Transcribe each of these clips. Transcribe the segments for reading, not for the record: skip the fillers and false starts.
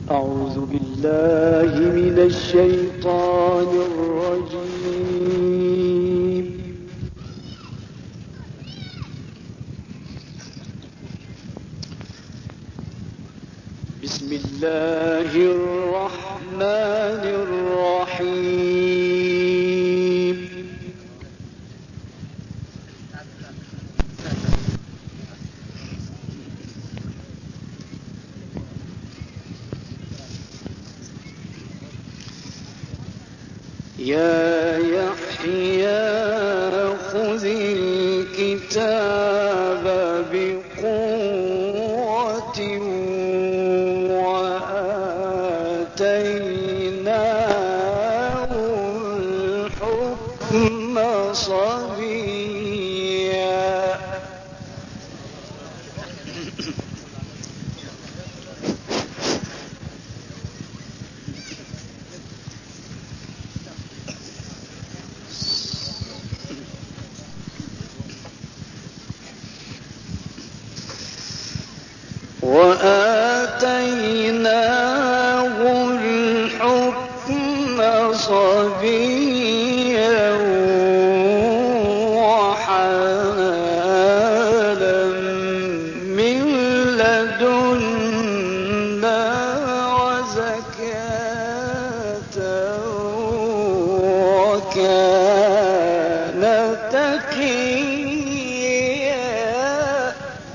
أعوذ بالله من الشيطان الرجيم. بسم الله الرحمن الرحيم. يا يحيى خذ الكتاب بقوة وآتيناه الحكم صبيا. وآتيناه الحكم صبيا وحنانا من لدنا وزكاة وكان تقيا.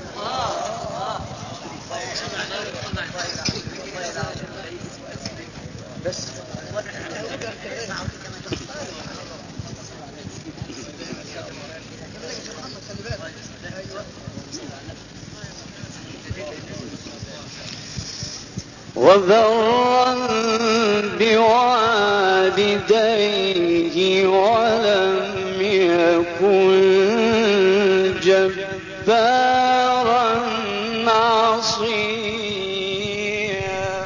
وبرا بوالديه ولم يكن جبارا عصيا.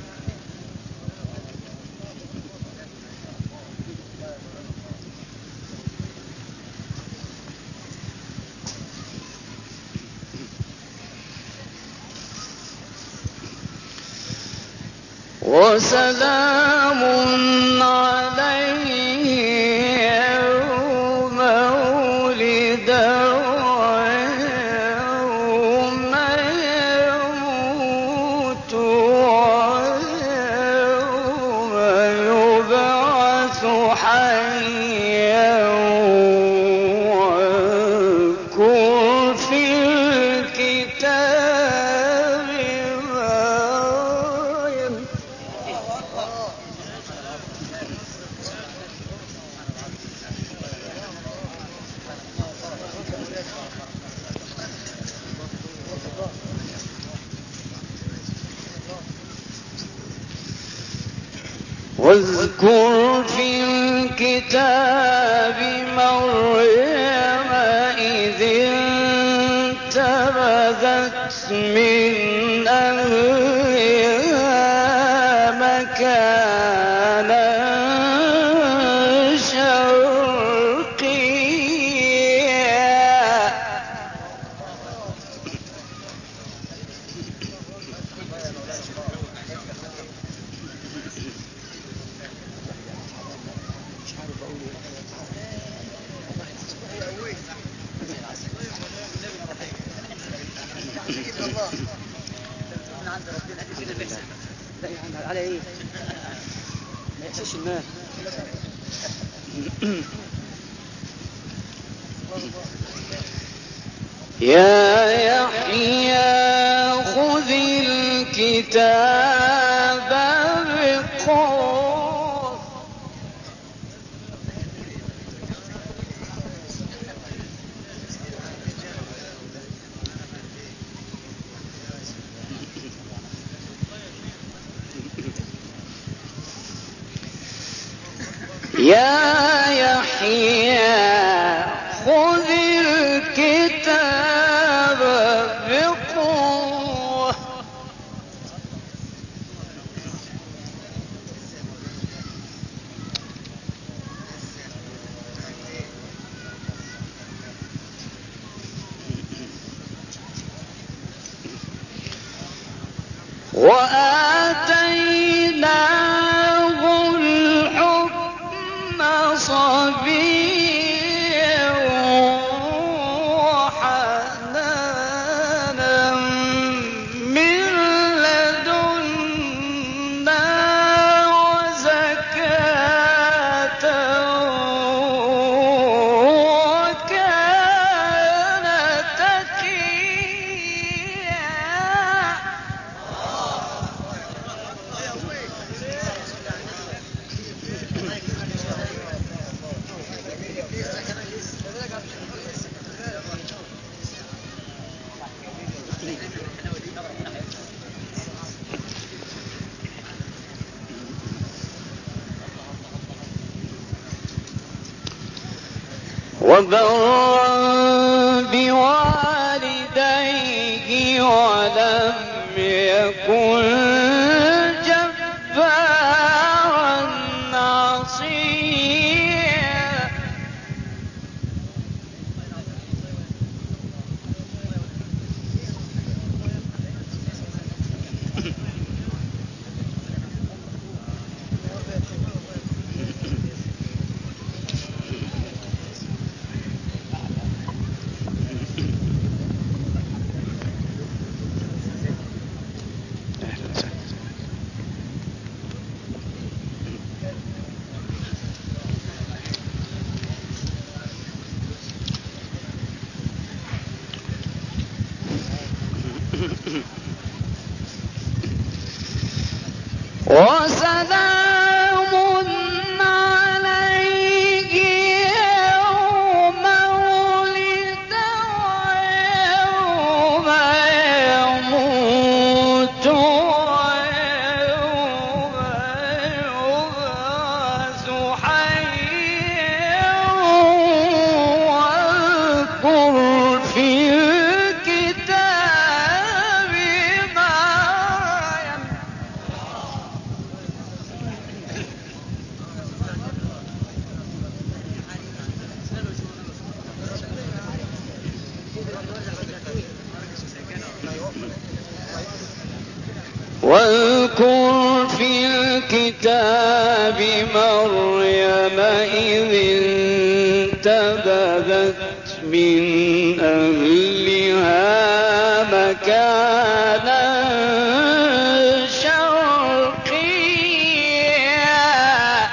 وسلام عليه يوم ولد ويوم يموت ويوم يبعث حيا. واذكر في الكتاب مريم. واذكر في الكتاب مريم إذ انتبذت من أهلها مكانا شرقيا. على ايه؟ ما يحسش المال. يا يحيى خذ الكتاب بقوة. يا يحيى خذ الكتاب بقوة. وآتيناه وبرا بوالديه ولم يكن جبارا عصيا. وسلام عليه يوم ولد ويوم يموت ويوم يبعث حيا. واذكر في الكتاب مريم واذكر في الكتاب مريم إذ انتبذت من أهلها مكانا شرقيا.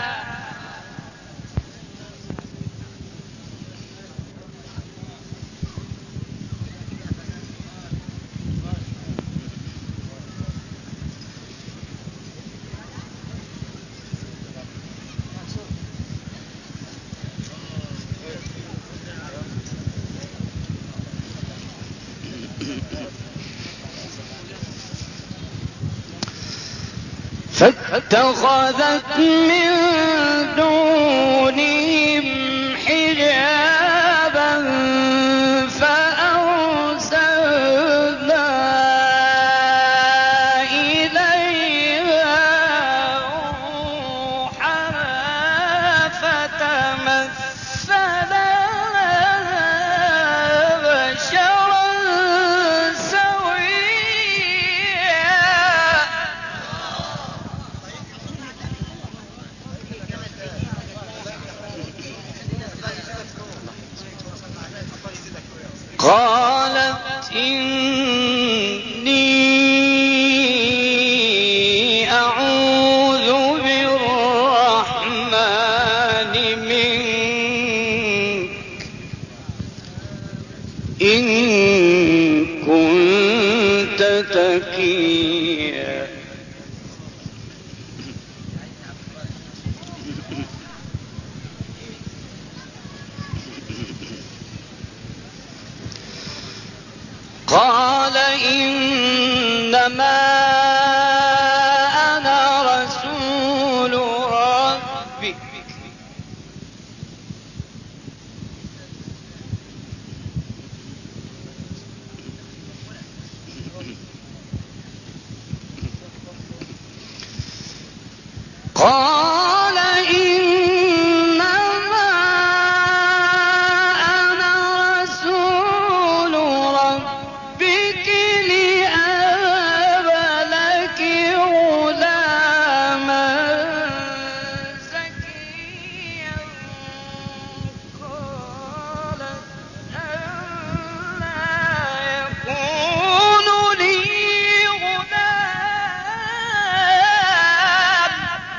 فاتخذت من دونهم حجابا فأرسلنا إليها روحنا فتمثل لها بشرا سويا. قالت إني أعوذ بالرحمن منك إن كنت تقيا. قال إنما أنا رسول ربك قال إنما أنا رسول ربك لأهب لك غلاما زكيا. قالت أنى يكون لي غلام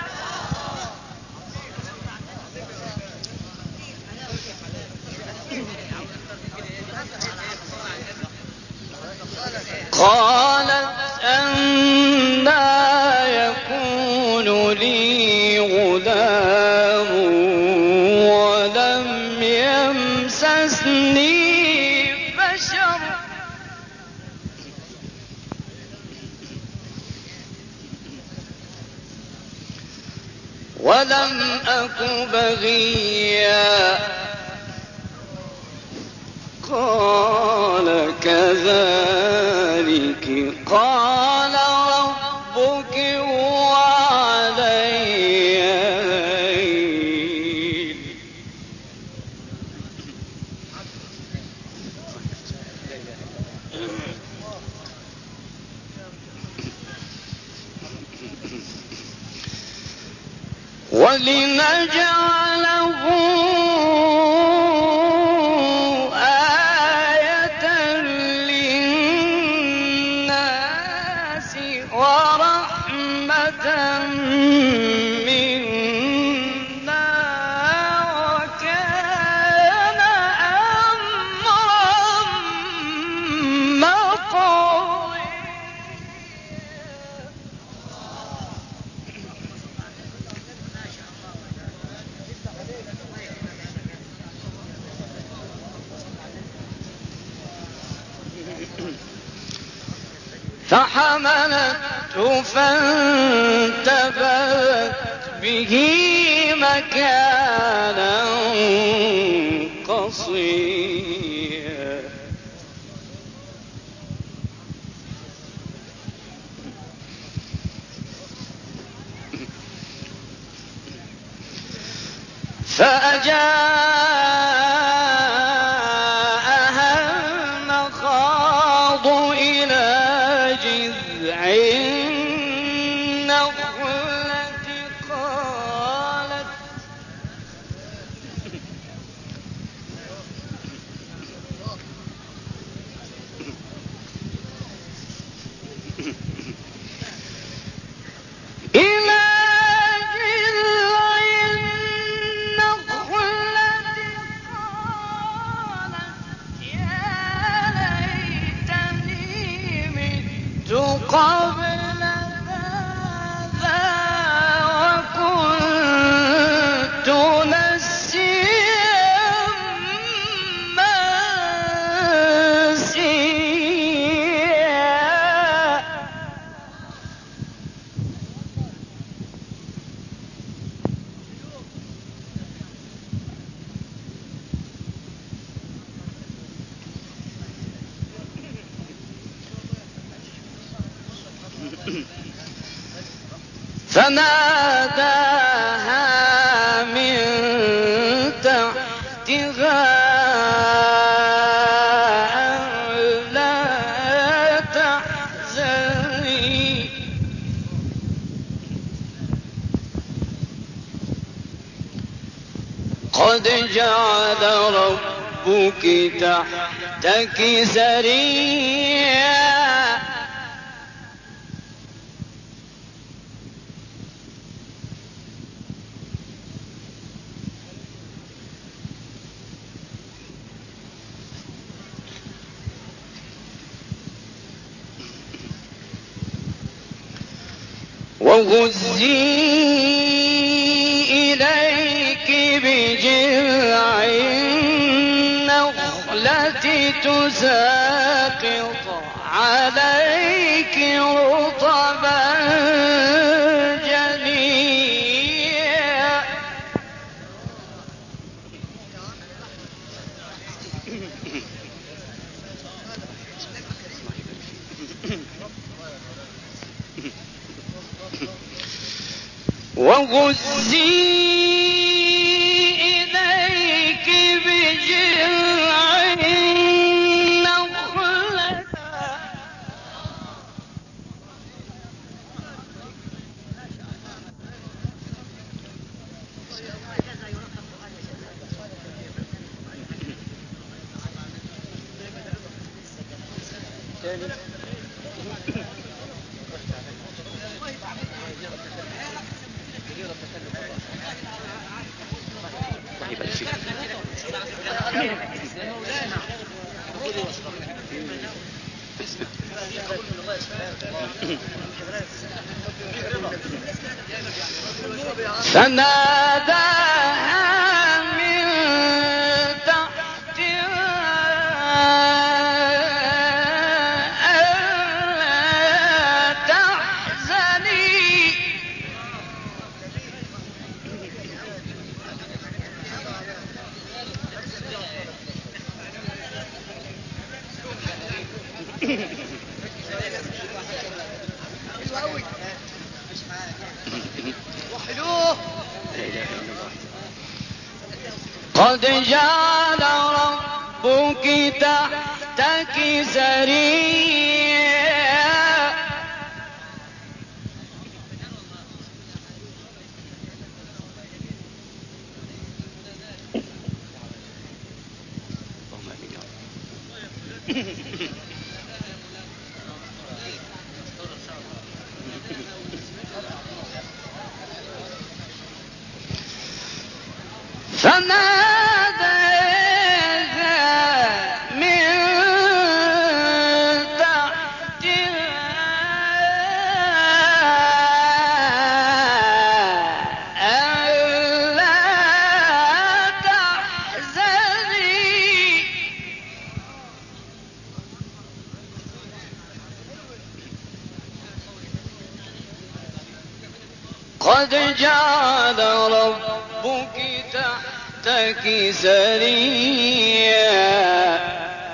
قالت أنى يكون لي غلام ولم يمسسني بشر ولم أك بغيا. قال كذلك قال ربك هو علي هين. ولنجعله آية للناس ورحمة منا وكان أمرا مقضيا. فحملته فانتبذت به مكانا قصيا. فأجاءها المخاض إلى جذع النخلة إلى جذع النخلة قالت يا ليتني مت قبل هذا وكنت نسيا منسيا. فناداها من تحتها ألا تحزني قد جعل ربك تحتك سريا. وهزي إليك بجذع النخلة تساقط عليك رطبا جنيا. وهزي إليك بجذع النخلة فناداها من تحتها ألا تحزني قد جعل ربك تحتك سريا فناداها من تحتها ألا تحزني قد جعل ربك تحتك سريا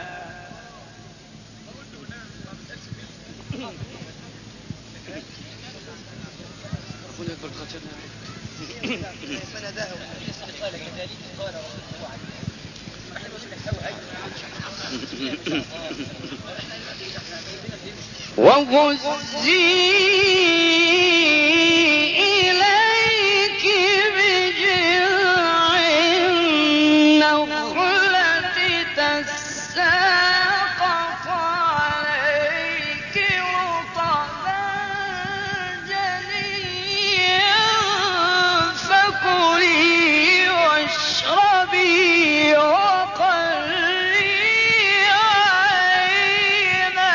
وهزي إليك بجذع النخلة تساقط عليك رطبا جنيا فكلي واشربي وقري عينا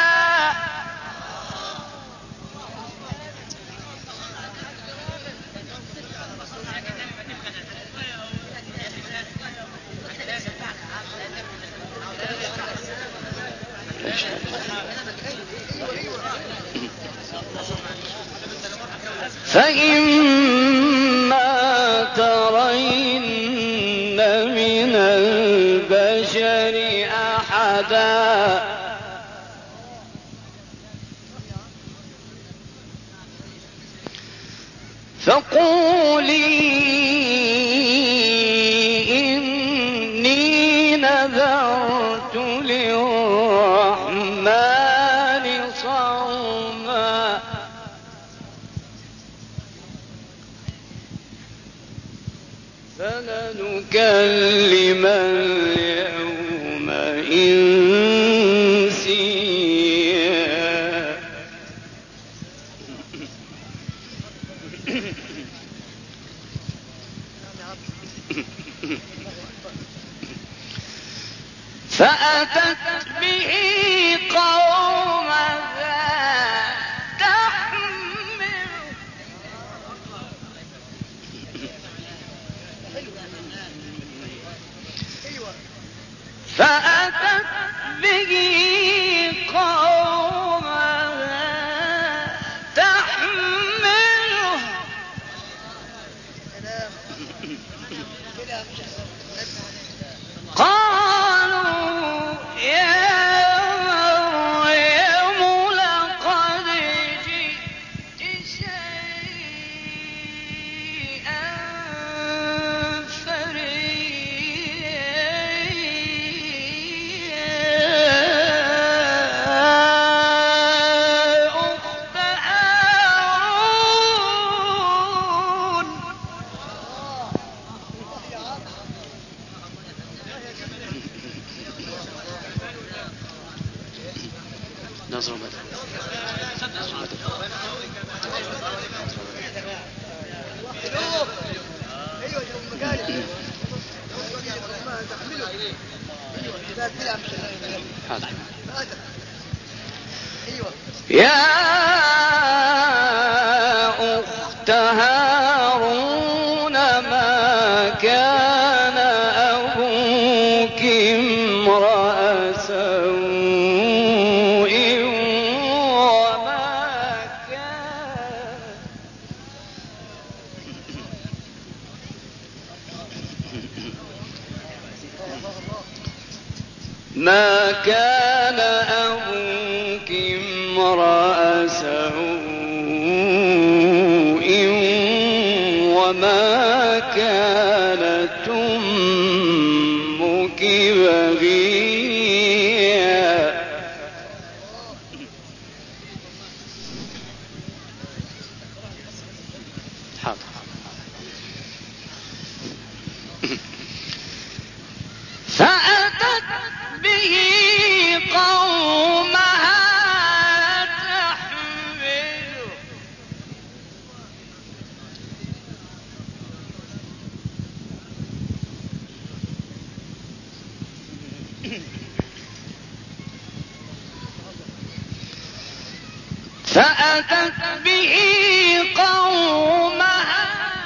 فإما ترين من البشر أحدا فقولي إني نذرت للرحمن صوما فلنكلم اليوم إنسيا فأتت به قومها تحمل فأتت به قومها تحمله قالوا يا مريم لقد جئت شيئا فريا أخت هارون نظر مدى يا أخت هارون ما كان أبوك امرأ سوء ما كان أبوك امرأ سوء وما كانت أمك بغيا. فأتت به قومها تحمله فأتت به قومها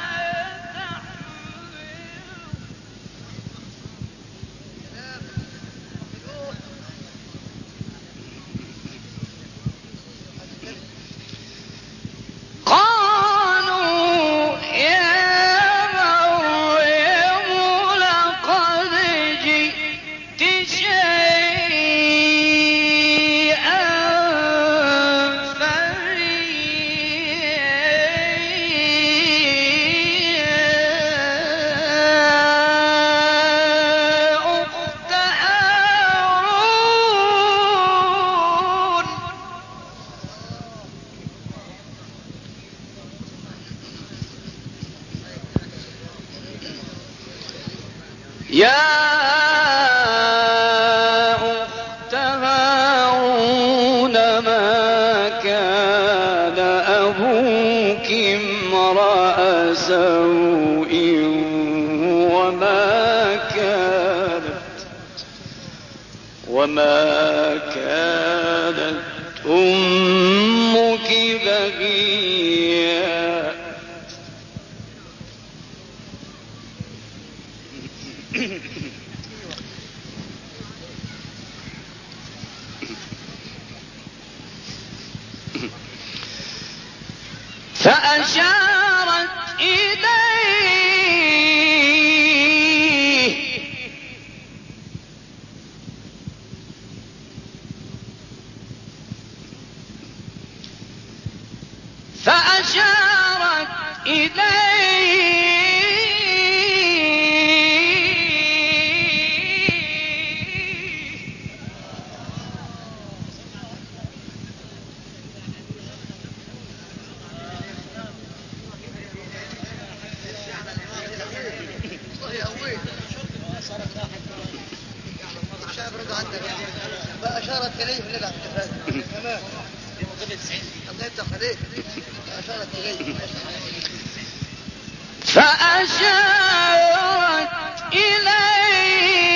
قالوا يا مريم لقد جئت شيئا فريا أخت هارون. يا أخت هارون ما كان أبوك امرأ سوء وما كانت أمك بغيا. فأشارت إليه فأشارت إليه من الاحتفال تمام. الله يفتح عليك. فأشارت إليه فأشارت إليه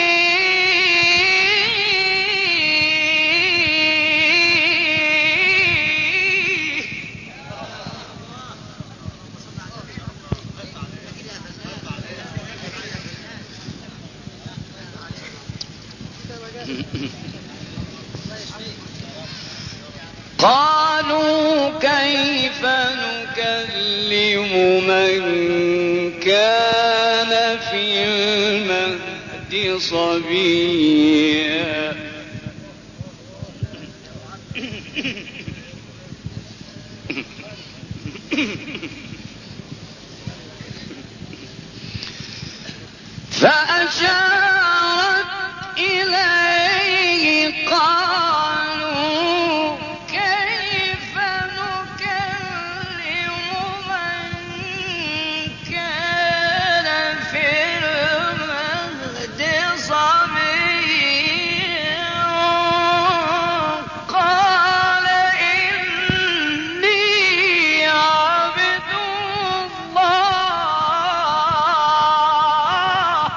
قالوا كيف نكلم من كان في المهد صبيا. فأشارت إليه قالوا كيف نكلم من كان في المهد صبيا. قال إني عبد الله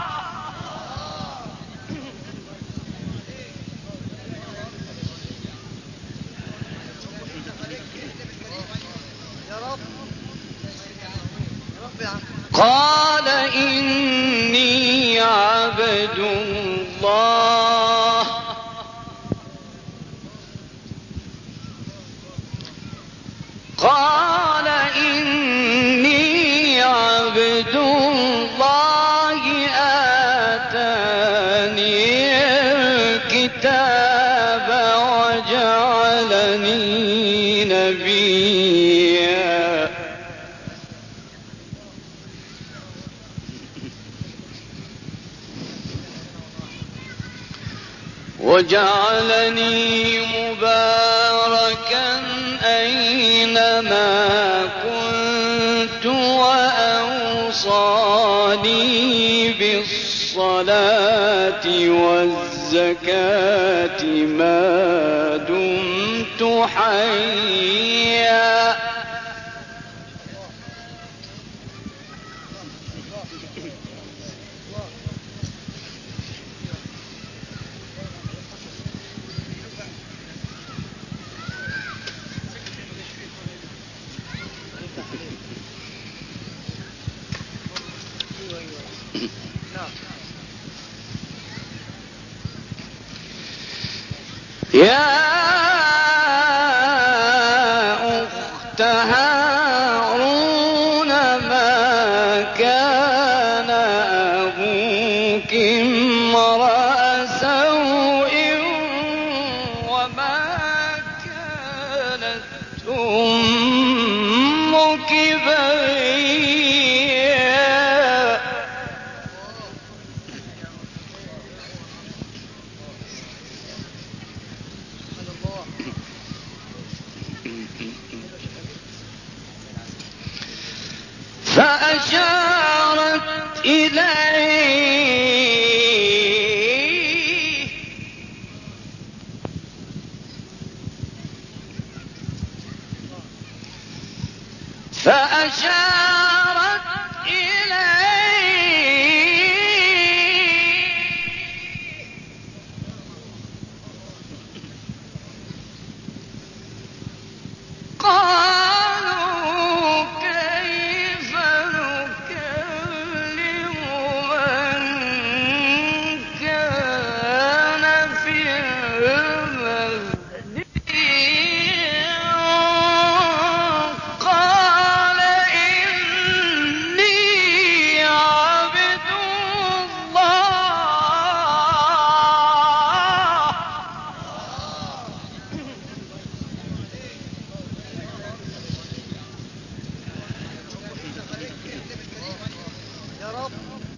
يا رب يا عم. قال إني عبد الله قال إني عبد الله آتاني الكتاب وجعلني نبيا. وجعلني مباركا أينما كنت وأوصاني بالصلاة والزكاة ما دمت حيا. يا أخت هارون ما كان أبوك امرأ سوء وما كانت أمك بغيا. فأشارت إليه قالوا كيف نكلم من كان في المهد قال إني عبد الله. يا رب.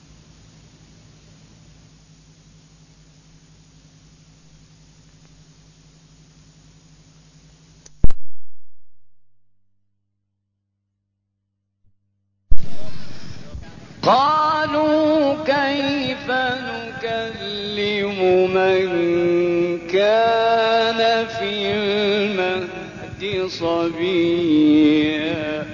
قالوا كيف نكلم من كان في المهد صبيا.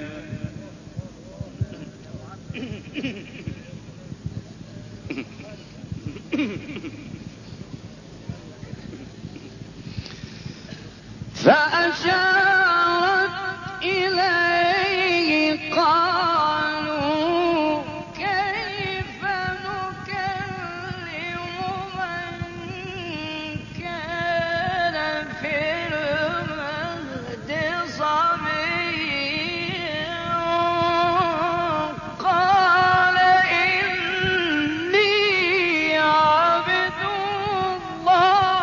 فأشارت إليه قالوا كيف نكلم من كان في المهد صبيا قال إني عبد الله.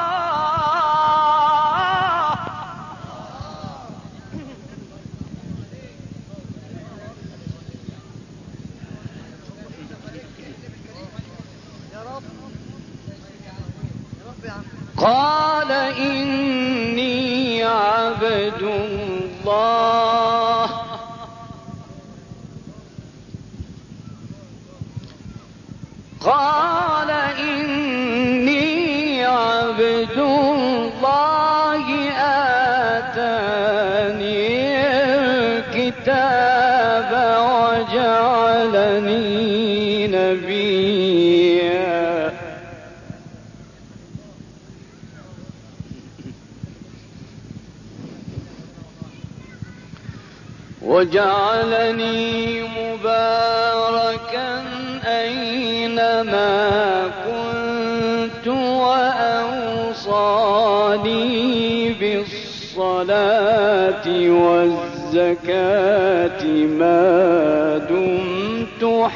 يا رب. يا رب يا عم. قال إني عبد الله قال إني عبد الله آتاني الكتاب وجعلني نبيا وجعلني مباركا أينما كنت وأوصاني بالصلاة والزكاة ما دمت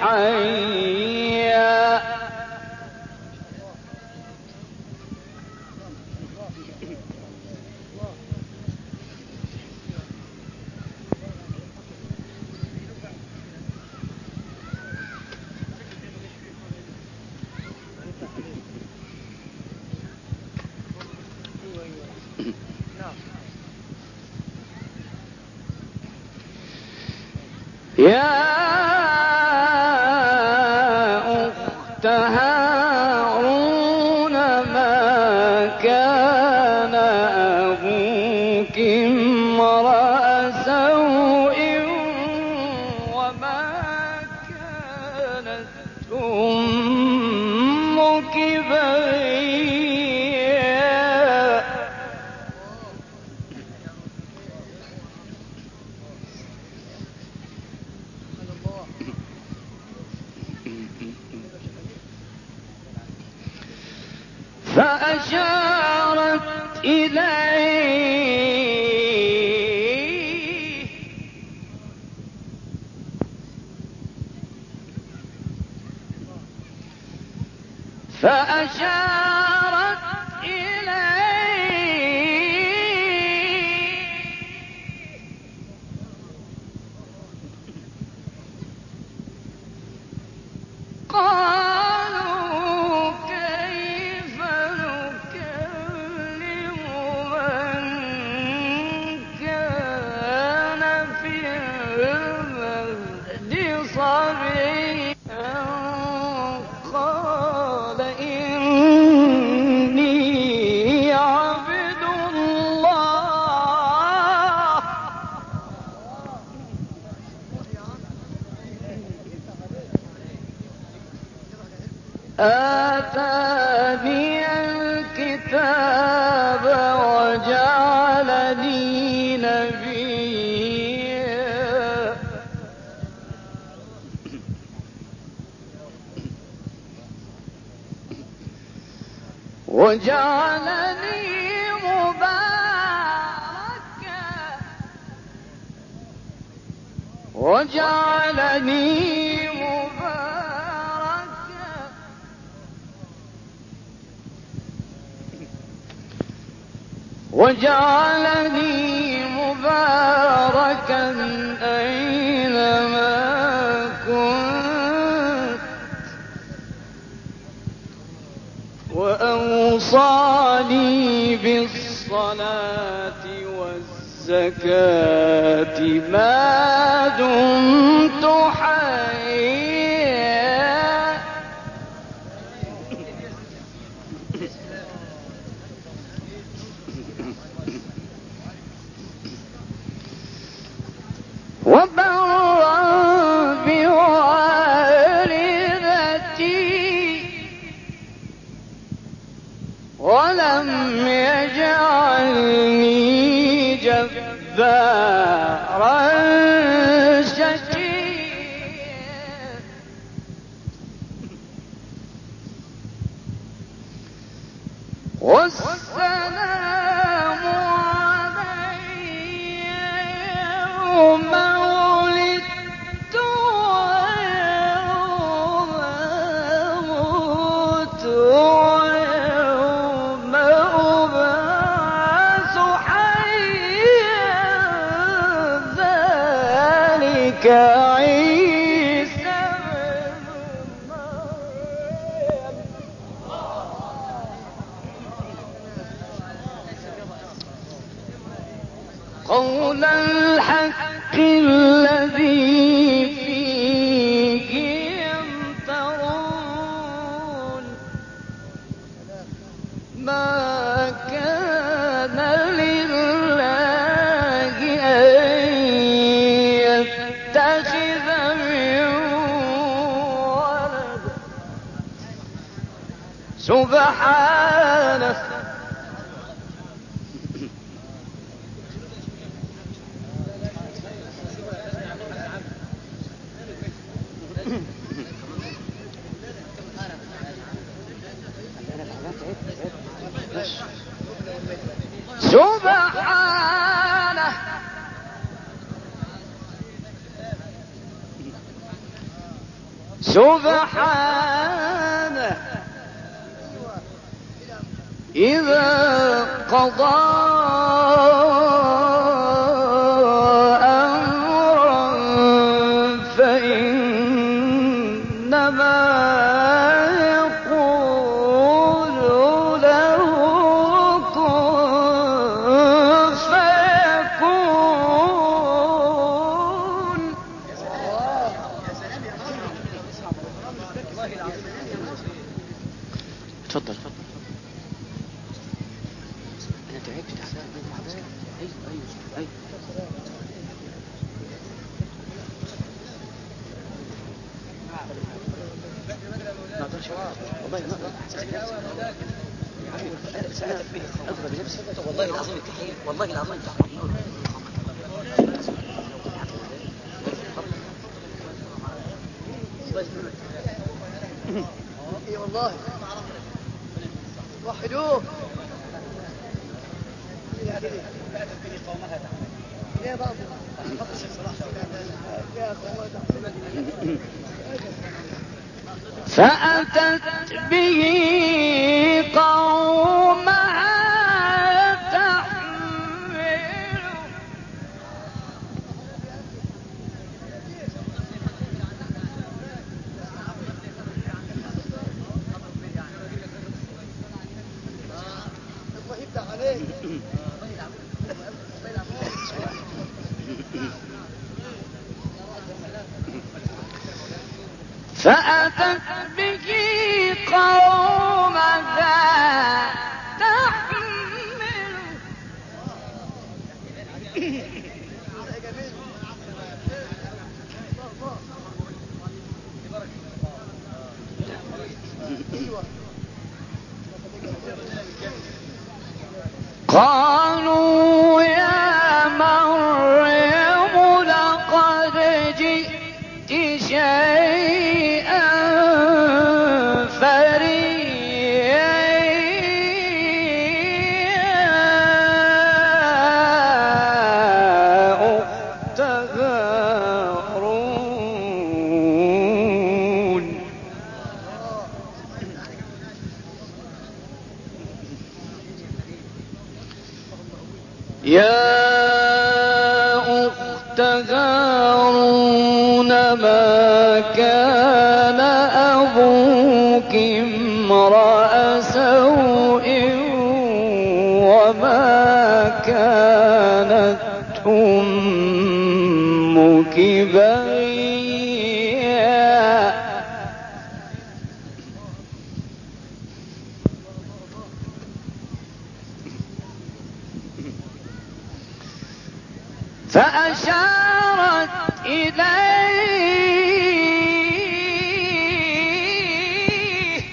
حيا. يا أخت هارون ما كان أبوك امرأ سوء وما كانت أمك بغيا. فأشارت إليه قالوا كيف نكلم من كان في المهد صبيا قال إني عبد الله آتاني الكتاب وجعلني نبيا وجعلني مباركا أينما كنت وأوصاني بالصلاة والزكاة ما دمت حيا. وبرا بوالدتي ولم يجعلني جبارا شقيا. والسلام علي يوم ولدت ويوم أموت ويوم أبعث حيا ذلك عيسى بن مريم قول الحق الذي فيه يمترون ما كان لله أن يتخذ من ولد سبحانه سبحانه سبحانه إذا قضى أمرا فإنما يقول له كن فيكون. اتفضل. انا تعبت تعبان. ايوه ما اقدرش والله، ما اقدر اضرب بنفسي. والله العظيم التحية، والله العظيم التحية. اي والله وحدوه يا بعض فأتت به قومها تحمله الله يفتح عليك. فأتت به قومها تحمله قالوا يا مريم لقد جئت شيئا فريا أخت هارون يا أخت هارون ما كان أبوك امرأ سوء وما كانت أمك بغيا فأشارت إليه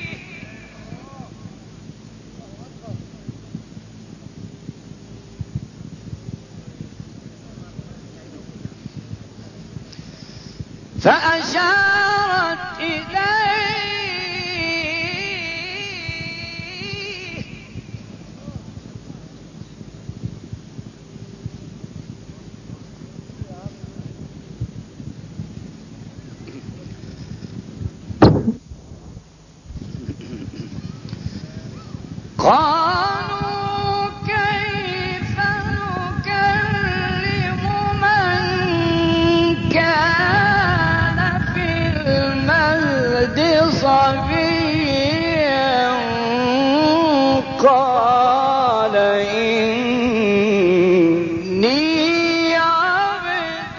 قالوا كيف نكلم من كان في المهد صبيا قال إني عبد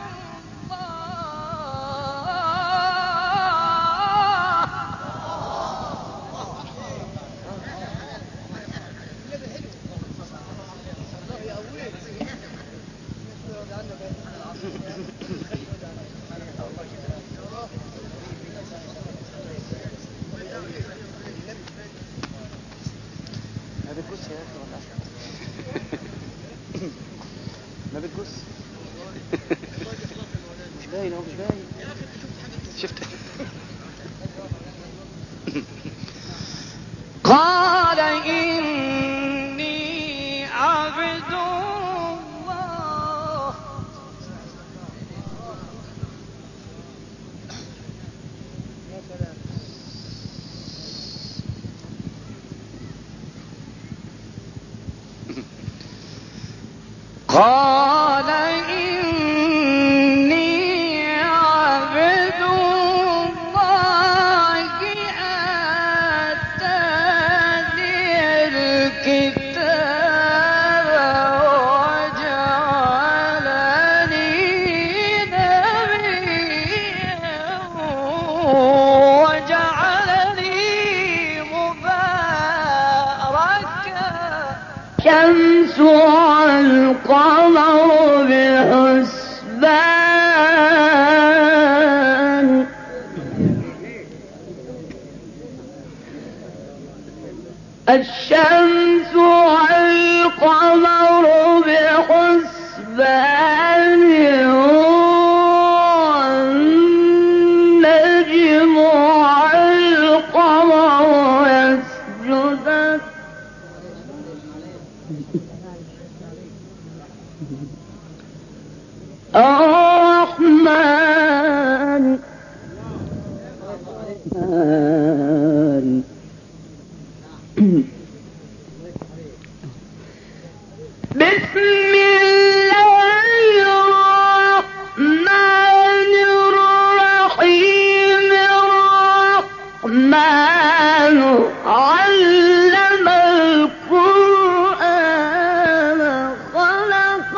ما بتجوز يا اخي والله. ما بتجوز. مش باين، هو مش باين. شفت. قال إني عبد الله قال إني عبد الله آتاني الشمس والقمر بحسبان والنجم والقمر يسجدان الرحمن بسم الله الرحمن الرحيم الرحمن علم القرآن خلق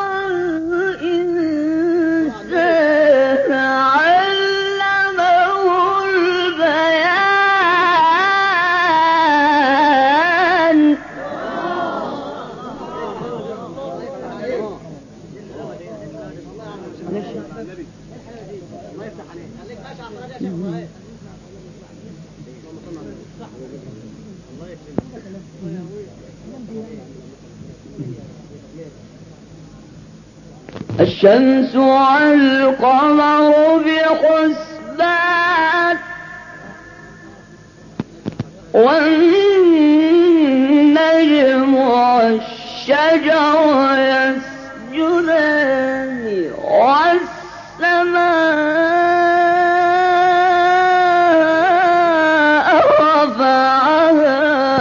الإنسان علمه البيان الشمس والقمر بحسبان والنجم والشجر يسجدان والسماء رفعها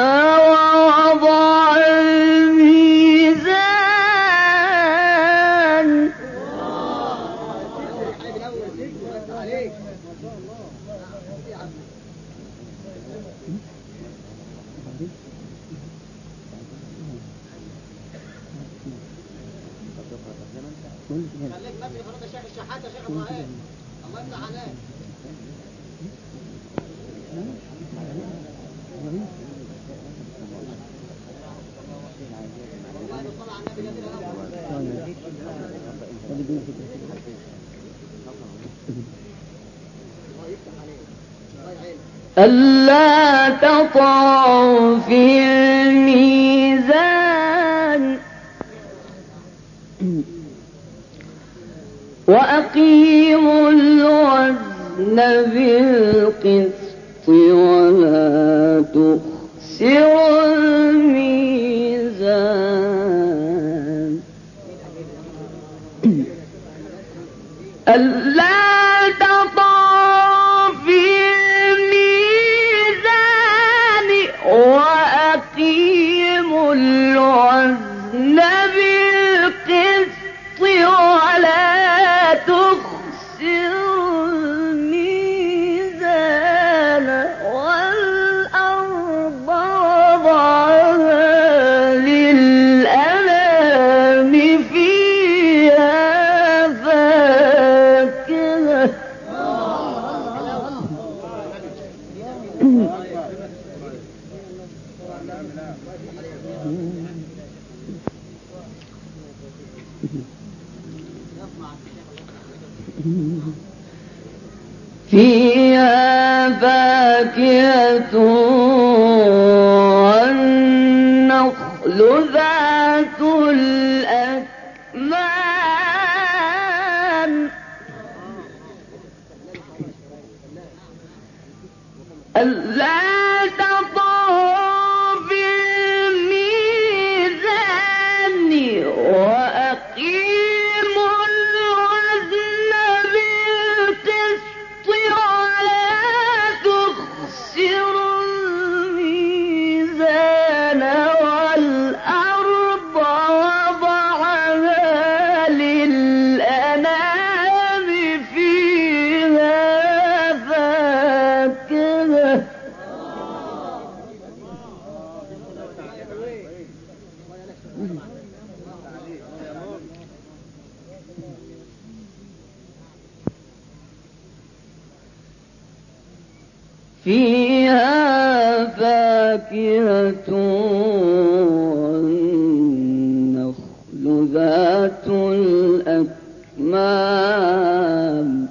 ووضع الميزان خليك ماشي خلاص يا شيخ الشحات يا شيخ ابراهيم الله يفتح عليك. ألا تطغوا في الميزان وأقيموا الوزن بالقسط ولا تخسروا الميزان ألا تطغوا في الميزان وأقيموا الوزن بالقسط ولا تخسروا الميزان والأرض وضعها للأنام فيها فاكهة فيها فاكهة والنخل ذات الأكمام ألا تطغوا في الميزان وأقيموا الوزن بالقسط ولا تخسروا الميزان والأرض وضعها للأنام فيها فاكهة فيها فاكهة والنخل ذات الأكمام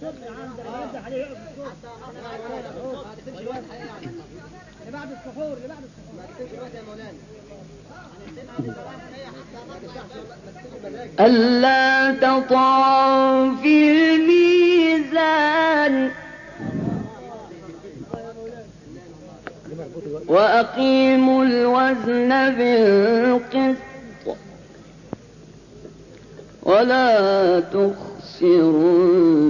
بعد السحور ما تكتبش الوقت يا مولانا. ألا تطغوا في الميزان وأقيموا الوزن بالقسط ولا تخسروا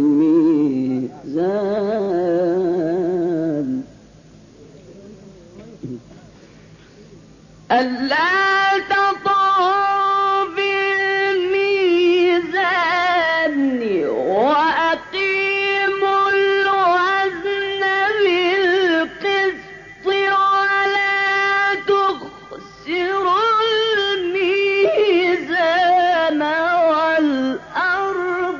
الميزان ألا تطغوا بالميزان وأقيموا الوزن بالقسط ولا تخسروا الميزان والأرض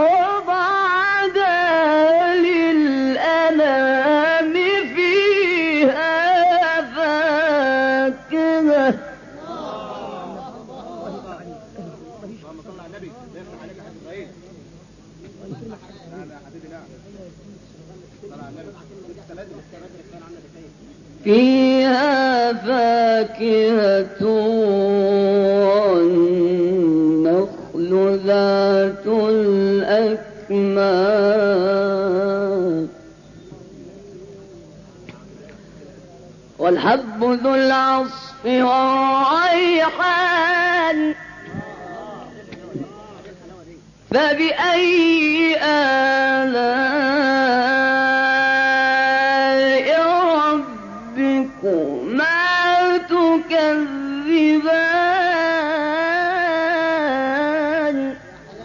وضعها للأنام فيها فاكهة فيها فاكهة والنخل ذات الأكمام والحب ذو العصف والريحان فبأي آلاء ربكما تكذبان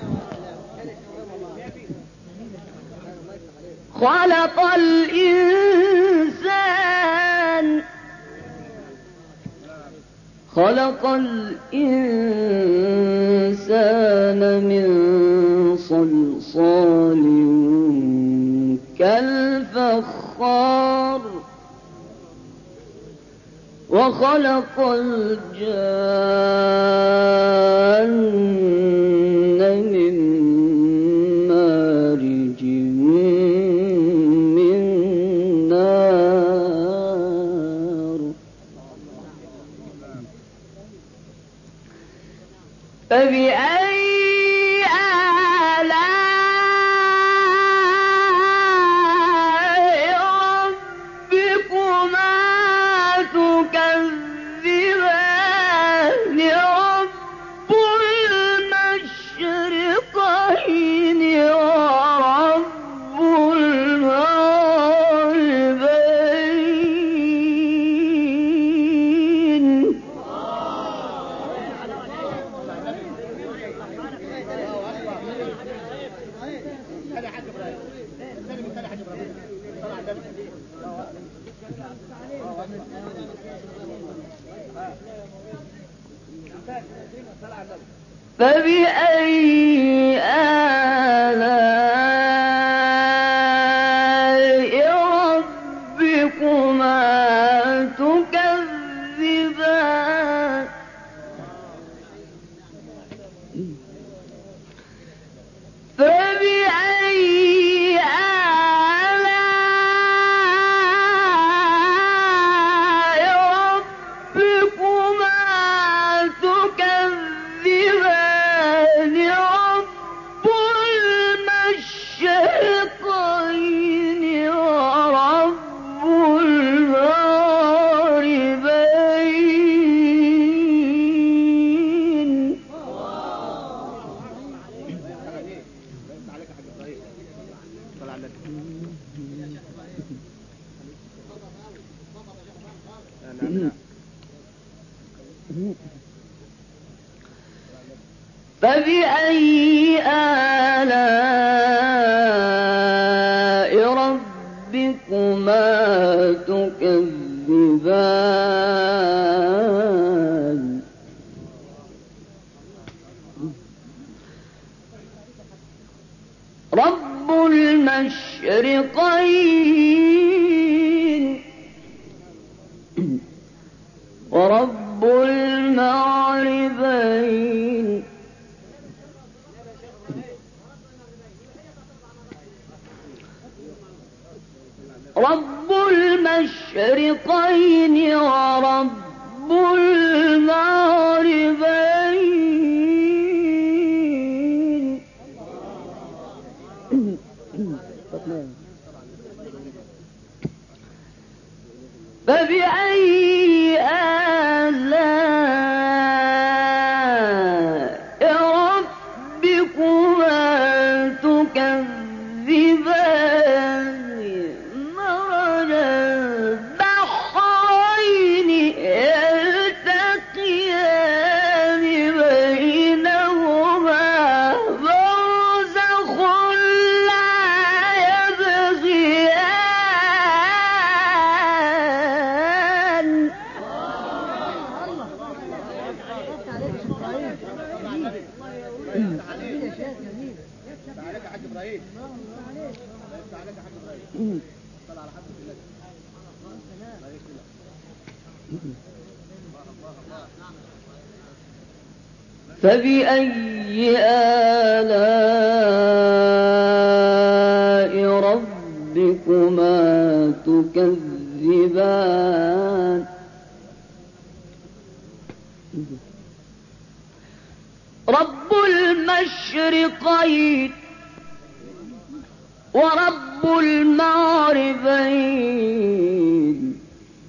خلق الإنسان من صلصال كالفخار وخلق الجان من مارج من نار فبأي آلاء ربكما تكذبان رب المشرقين ورب المغربين فبأي آلاء ربكما تكذبان فبأي آلاء ربكما تكذبان رب المشرقين ورب المغربين فبأي آلاء ربكما تكذبان رب المشرقين ورب المغربين المشرقين ورب المغربين. فبأي آلاء ربكما تكذبان؟ مرج البحرين يلتقيان بينهما برزخ لا يبغيان. فبأي آلاء ربكما تكذبان؟ رب المشرقين ورب المغربين.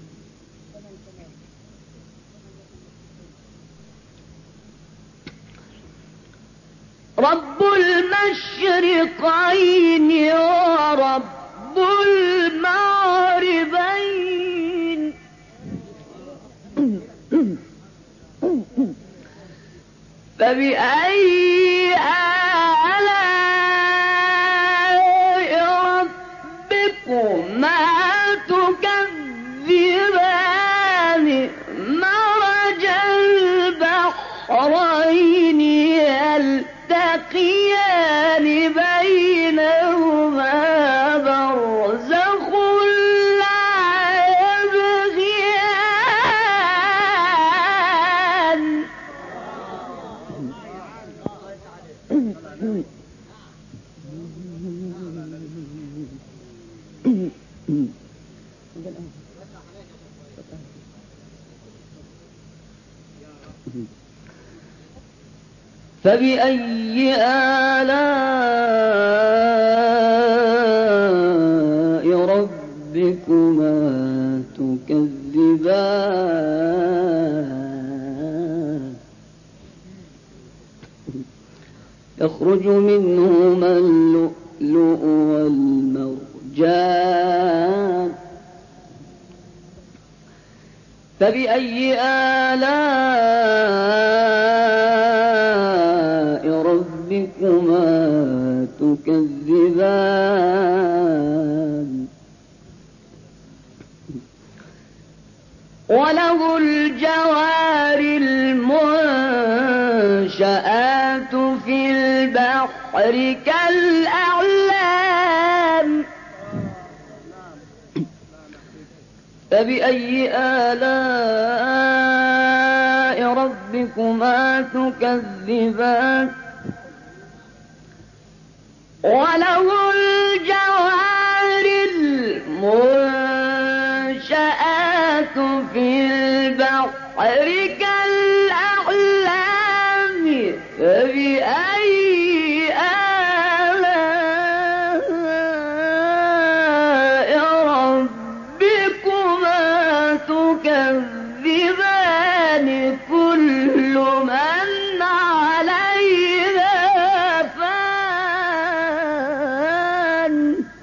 رب المشرقين ورب المغربين. فبأي آلاء ربكما تكذبان؟ مرج البحرين يلتقيان بينهما برزخ لا يبغيان. فبأي آلاء ربكما تكذبان؟ يخرج منهما اللؤلؤ والمرجان. فبأي آلاء ربكما تكذبان؟ وله الجوار المنشآت في البحر كالأعلام. فبأي آلاء ربكما تكذبان؟ وله الجوار المنشآت في البحر كالأعلام. فبأي آلاء ربكما تكذبان؟ كل من عليها فان.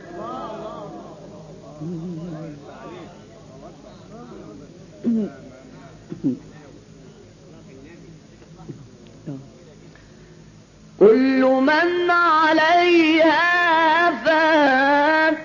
كل من عليها فان.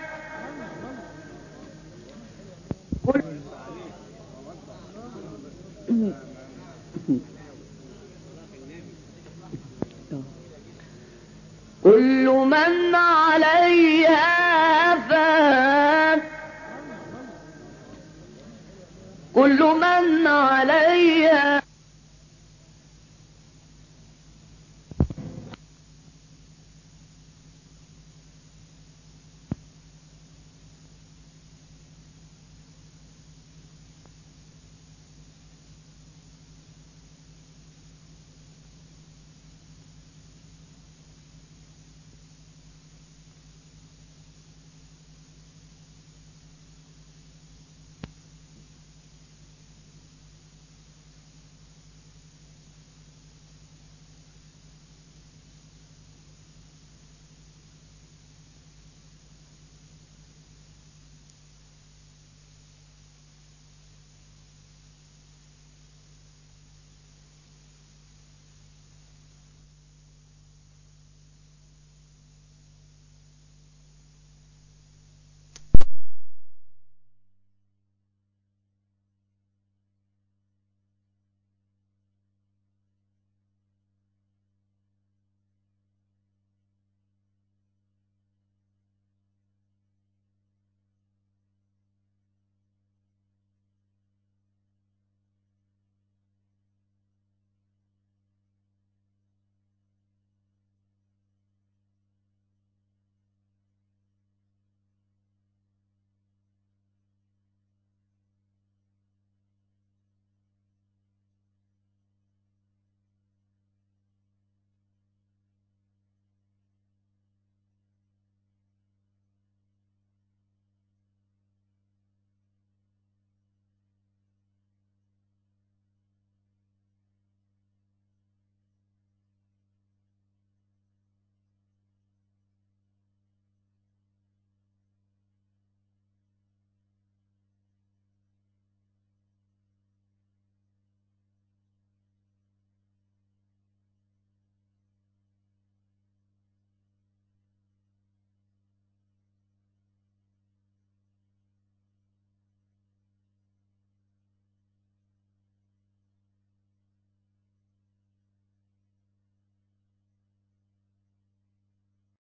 كل من عليها فان. كل من عليها